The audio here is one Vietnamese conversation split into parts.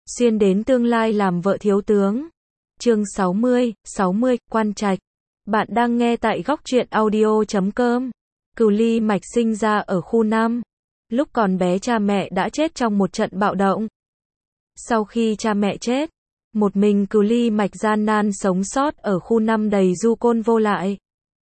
xuyên đến tương lai làm vợ thiếu tướng. Chương 60, Quan Trạch. Bạn đang nghe tại góc truyện audio.com. Cửu Ly Mạch sinh ra ở khu 5. Lúc còn bé cha mẹ đã chết trong một trận bạo động. Sau khi cha mẹ chết, một mình Cửu Ly Mạch gian nan sống sót ở khu 5 đầy du côn vô lại.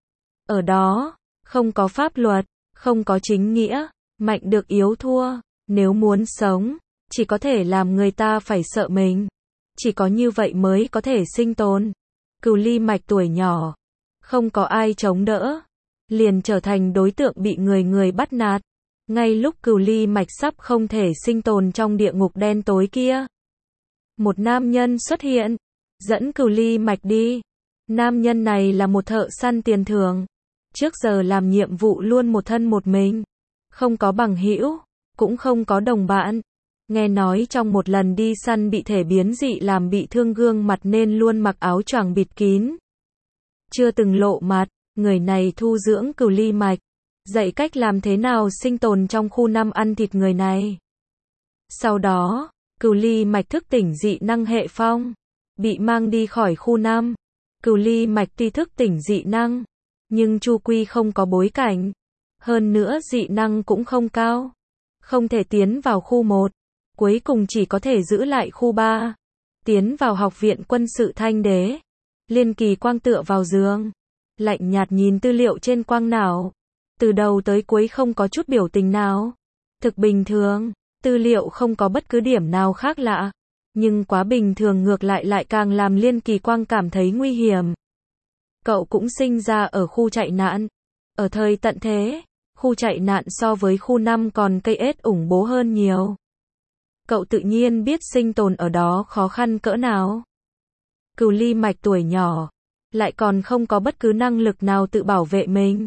Ở đó, không có pháp luật, không có chính nghĩa, mạnh được yếu thua, nếu muốn sống, chỉ có thể làm người ta phải sợ mình. Chỉ có như vậy mới có thể sinh tồn. Cửu Ly Mạch tuổi nhỏ, không có ai chống đỡ, liền trở thành đối tượng bị người bắt nạt. Ngay lúc Cửu Ly Mạch sắp không thể sinh tồn trong địa ngục đen tối kia, một nam nhân xuất hiện, dẫn Cửu Ly Mạch đi. Nam nhân này là một thợ săn tiền thưởng, trước giờ làm nhiệm vụ luôn một thân một mình, không có bằng hữu, cũng không có đồng bạn. Nghe nói trong một lần đi săn bị thể biến dị làm bị thương gương mặt nên luôn mặc áo choàng bịt kín, chưa từng lộ mặt. Người này thu dưỡng Cửu Ly Mạch, dạy cách làm thế nào sinh tồn trong khu 5 ăn thịt người này. Sau đó, Cửu Ly Mạch thức tỉnh dị năng hệ phong, bị mang đi khỏi khu 5. Cửu Ly Mạch tuy thức tỉnh dị năng, nhưng chu quy không có bối cảnh, hơn nữa dị năng cũng không cao, không thể tiến vào khu 1, cuối cùng chỉ có thể giữ lại khu 3, tiến vào học viện quân sự Thanh Đế. Liên Kỳ Quang tựa vào giường, lạnh nhạt nhìn tư liệu trên quang não, từ đầu tới cuối không có chút biểu tình nào, thực bình thường. Tư liệu không có bất cứ điểm nào khác lạ, nhưng quá bình thường ngược lại càng làm Liên Kỳ Quang cảm thấy nguy hiểm. Cậu cũng sinh ra ở khu chạy nạn. Ở thời tận thế, khu chạy nạn so với khu 5 còn cây ết ủng bố hơn nhiều. Cậu tự nhiên biết sinh tồn ở đó khó khăn cỡ nào. Cửu Ly Mạch tuổi nhỏ, lại còn không có bất cứ năng lực nào tự bảo vệ mình.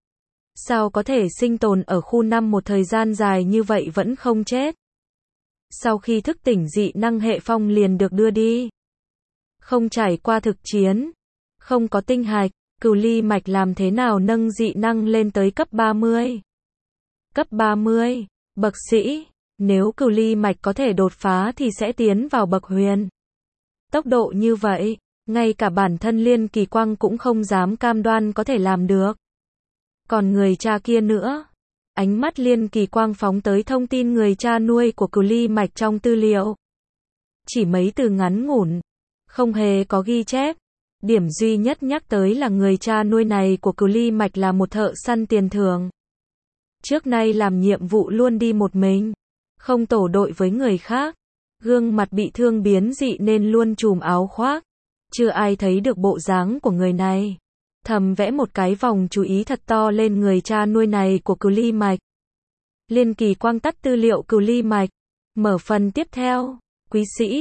Sao có thể sinh tồn ở khu 5 một thời gian dài như vậy vẫn không chết? Sau khi thức tỉnh dị năng hệ phong liền được đưa đi. Không trải qua thực chiến, không có tinh hạch, Cửu Ly Mạch làm thế nào nâng dị năng lên tới cấp 30? Cấp 30, bậc sĩ, nếu Cửu Ly Mạch có thể đột phá thì sẽ tiến vào bậc huyền. Tốc độ như vậy, ngay cả bản thân Liên Kỳ Quang cũng không dám cam đoan có thể làm được. Còn người cha kia nữa, ánh mắt Liên Kỳ Quang phóng tới thông tin người cha nuôi của Cửu Ly Mạch trong tư liệu. Chỉ mấy từ ngắn ngủn, không hề có ghi chép. Điểm duy nhất nhắc tới là người cha nuôi này của Cửu Ly Mạch là một thợ săn tiền thưởng. Trước nay làm nhiệm vụ luôn đi một mình, không tổ đội với người khác. Gương mặt bị thương biến dị nên luôn trùm áo khoác. Chưa ai thấy được bộ dáng của người này. Thầm vẽ một cái vòng chú ý thật to lên người cha nuôi này của Cửu Ly Mạch. Liên Kỳ Quang tắt tư liệu Cửu Ly Mạch, mở phần tiếp theo. Quý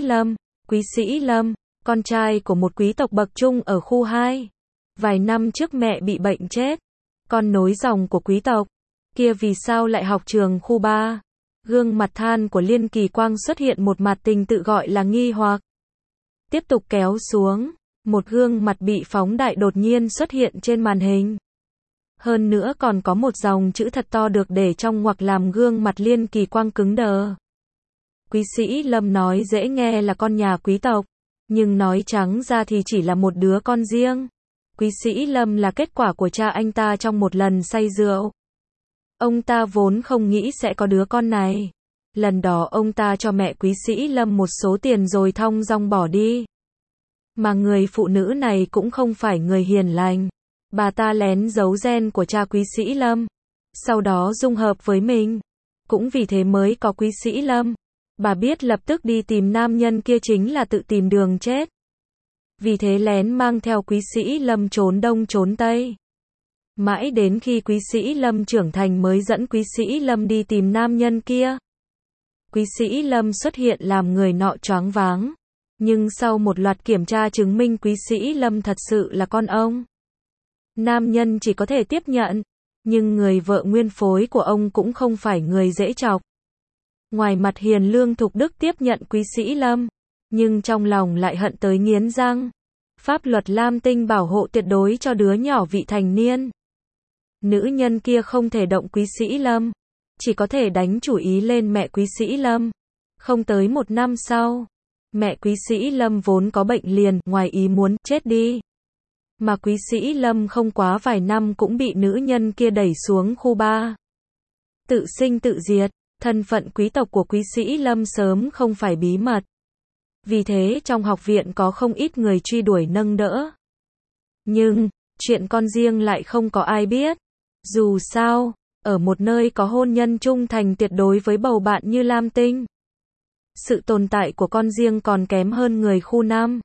sĩ Lâm, con trai của một quý tộc bậc trung ở khu 2. Vài năm trước mẹ bị bệnh chết, con nối dòng của quý tộc kia vì sao lại học trường khu 3? Gương mặt than của Liên Kỳ Quang xuất hiện một mặt tình tự gọi là nghi hoặc. Tiếp tục kéo xuống, một gương mặt bị phóng đại đột nhiên xuất hiện trên màn hình. Hơn nữa còn có một dòng chữ thật to được để trong ngoặc làm gương mặt Liên Kỳ Quang cứng đờ. Quý sĩ Lâm nói dễ nghe là con nhà quý tộc, nhưng nói trắng ra thì chỉ là một đứa con riêng. Quý sĩ Lâm là kết quả của cha anh ta trong một lần say rượu. Ông ta vốn không nghĩ sẽ có đứa con này. Lần đó ông ta cho mẹ quý sĩ Lâm một số tiền rồi thong dong bỏ đi. Mà người phụ nữ này cũng không phải người hiền lành. Bà ta lén giấu gen của cha quý sĩ Lâm, sau đó dung hợp với mình. Cũng vì thế mới có quý sĩ Lâm. Bà biết lập tức đi tìm nam nhân kia chính là tự tìm đường chết. Vì thế lén mang theo quý sĩ Lâm trốn đông trốn tây. Mãi đến khi quý sĩ Lâm trưởng thành mới dẫn quý sĩ Lâm đi tìm nam nhân kia. Quý sĩ Lâm xuất hiện làm người nọ choáng váng. Nhưng sau một loạt kiểm tra chứng minh quý sĩ Lâm thật sự là con ông. Nam nhân chỉ có thể tiếp nhận. Nhưng người vợ nguyên phối của ông cũng không phải người dễ chọc. Ngoài mặt hiền lương thục đức tiếp nhận quý sĩ Lâm, nhưng trong lòng lại hận tới nghiến răng. Pháp luật Lam Tinh bảo hộ tuyệt đối cho đứa nhỏ vị thành niên. Nữ nhân kia không thể động quý sĩ Lâm, chỉ có thể đánh chủ ý lên mẹ quý sĩ Lâm. Không tới một năm sau, Mẹ Quý Sĩ Lâm vốn có bệnh liền, ngoài ý muốn, chết đi. Mà Quý Sĩ Lâm không quá vài năm cũng bị nữ nhân kia đẩy xuống khu 3. Tự sinh tự diệt, thân phận quý tộc của Quý Sĩ Lâm sớm không phải bí mật. Vì thế trong học viện có không ít người truy đuổi nâng đỡ. Nhưng, chuyện con riêng lại không có ai biết. Dù sao, ở một nơi có hôn nhân trung thành tuyệt đối với bầu bạn như Lam Tinh, sự tồn tại của con riêng còn kém hơn người khu 5.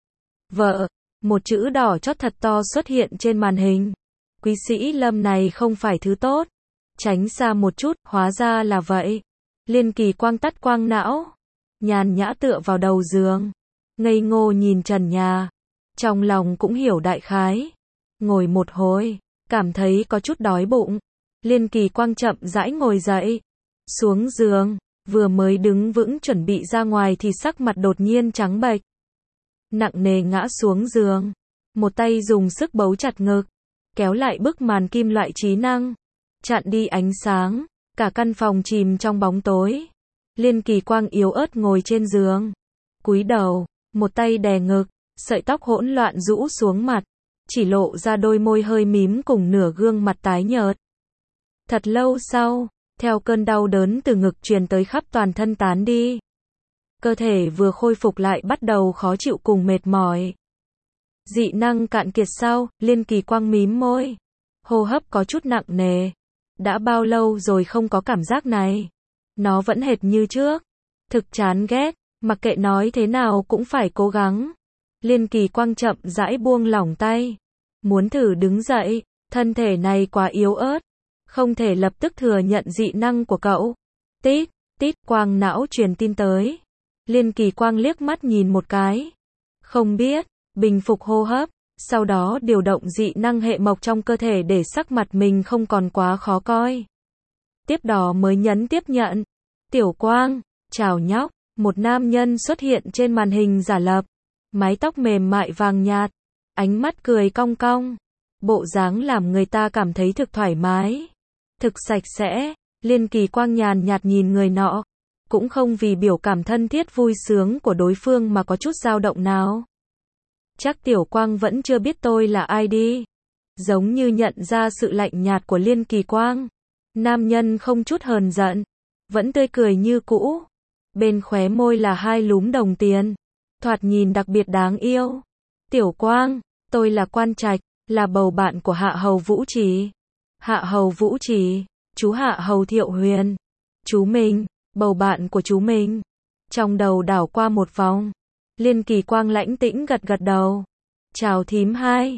Vợ, một chữ đỏ chót thật to xuất hiện trên màn hình. Quý Sĩ Lâm này không phải thứ tốt. Tránh xa một chút, hóa ra là vậy. Liên Kỳ Quang tắt quang não, nhàn nhã tựa vào đầu giường, ngây ngô nhìn trần nhà. Trong lòng cũng hiểu đại khái. Ngồi một hồi, cảm thấy có chút đói bụng. Liên Kỳ Quang chậm rãi ngồi dậy, xuống giường, vừa mới đứng vững chuẩn bị ra ngoài thì sắc mặt đột nhiên trắng bệch. Nặng nề ngã xuống giường, một tay dùng sức bấu chặt ngực, kéo lại bức màn kim loại trí năng, chặn đi ánh sáng, cả căn phòng chìm trong bóng tối. Liên Kỳ Quang yếu ớt ngồi trên giường, cúi đầu, một tay đè ngực, sợi tóc hỗn loạn rũ xuống mặt, chỉ lộ ra đôi môi hơi mím cùng nửa gương mặt tái nhợt. Thật lâu sau, theo cơn đau đớn từ ngực truyền tới khắp toàn thân tán đi. Cơ thể vừa khôi phục lại bắt đầu khó chịu cùng mệt mỏi. Dị năng cạn kiệt sau, Liên Kỳ Quang mím môi. Hô hấp có chút nặng nề. Đã bao lâu rồi không có cảm giác này. Nó vẫn hệt như trước. Thực chán ghét, mặc kệ nói thế nào cũng phải cố gắng. Liên Kỳ Quang chậm rãi buông lỏng tay. Muốn thử đứng dậy, thân thể này quá yếu ớt. Không thể lập tức thừa nhận dị năng của cậu. Tít, tít, quang não truyền tin tới. Liên Kỳ Quang liếc mắt nhìn một cái. Không biết, bình phục hô hấp, sau đó điều động dị năng hệ mộc trong cơ thể để sắc mặt mình không còn quá khó coi. Tiếp đó mới nhấn tiếp nhận. Tiểu Quang, chào nhóc, một nam nhân xuất hiện trên màn hình giả lập. Mái tóc mềm mại vàng nhạt, ánh mắt cười cong cong. Bộ dáng làm người ta cảm thấy thực thoải mái, thực sạch sẽ. Liên Kỳ Quang nhàn nhạt nhìn người nọ, cũng không vì biểu cảm thân thiết vui sướng của đối phương mà có chút dao động nào. Chắc Tiểu Quang vẫn chưa biết tôi là ai đi. Giống như nhận ra sự lạnh nhạt của Liên Kỳ Quang. Nam nhân không chút hờn giận, vẫn tươi cười như cũ. Bên khóe môi là hai lúm đồng tiền, thoạt nhìn đặc biệt đáng yêu. Tiểu Quang, tôi là Quan Trạch, là bầu bạn của Hạ Hầu Vũ Trì. Hạ Hầu Vũ Trì, chú Hạ Hầu Thiệu Huyền. Chú mình, bầu bạn của chú mình. Trong đầu đảo qua một vòng. Liên Kỳ Quang lãnh tĩnh gật gật đầu. Chào thím hai.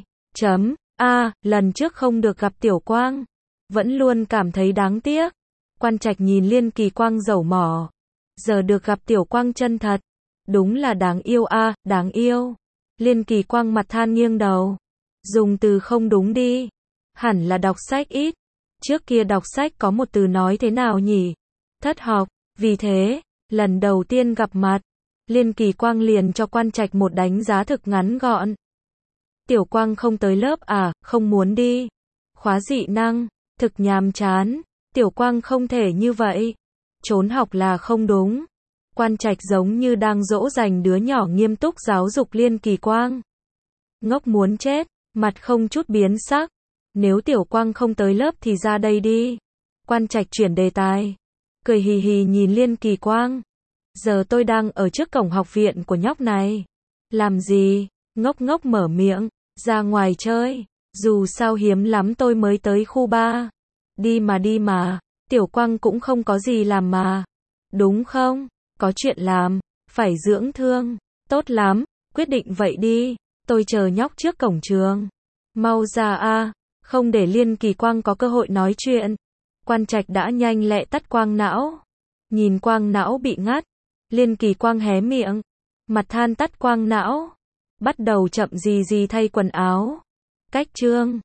Lần trước không được gặp Tiểu Quang, vẫn luôn cảm thấy đáng tiếc. Quan Trạch nhìn Liên Kỳ Quang dẩu mỏ. Giờ được gặp Tiểu Quang chân thật, đúng là đáng yêu đáng yêu. Liên Kỳ Quang mặt than nghiêng đầu. Dùng từ không đúng đi. Hẳn là đọc sách ít. Trước kia đọc sách có một từ nói thế nào nhỉ? Thất học. Vì thế, lần đầu tiên gặp mặt, Liên Kỳ Quang liền cho Quan Trạch một đánh giá thực ngắn gọn. Tiểu Quang không tới lớp không muốn đi. Khóa dị năng, thực nhàm chán. Tiểu Quang không thể như vậy. Trốn học là không đúng. Quan Trạch giống như đang dỗ dành đứa nhỏ nghiêm túc giáo dục Liên Kỳ Quang. Ngốc muốn chết, mặt không chút biến sắc. Nếu Tiểu Quang không tới lớp thì ra đây đi. Quan Trạch chuyển đề tài, cười hì hì nhìn Liên Kỳ Quang. Giờ tôi đang ở trước cổng học viện của nhóc này. Làm gì? Ngốc ngốc mở miệng. Ra ngoài chơi. Dù sao hiếm lắm tôi mới tới khu 3. Đi mà. Tiểu Quang cũng không có gì làm mà. Đúng không? Có chuyện làm. Phải dưỡng thương. Tốt lắm. Quyết định vậy đi. Tôi chờ nhóc trước cổng trường. Mau ra không để Liên Kỳ Quang có cơ hội nói chuyện. Quan Trạch đã nhanh lẹ tắt quang não. Nhìn quang não bị ngắt, Liên Kỳ Quang hé miệng, mặt than tắt quang não. Bắt đầu chậm gì thay quần áo. Cách chương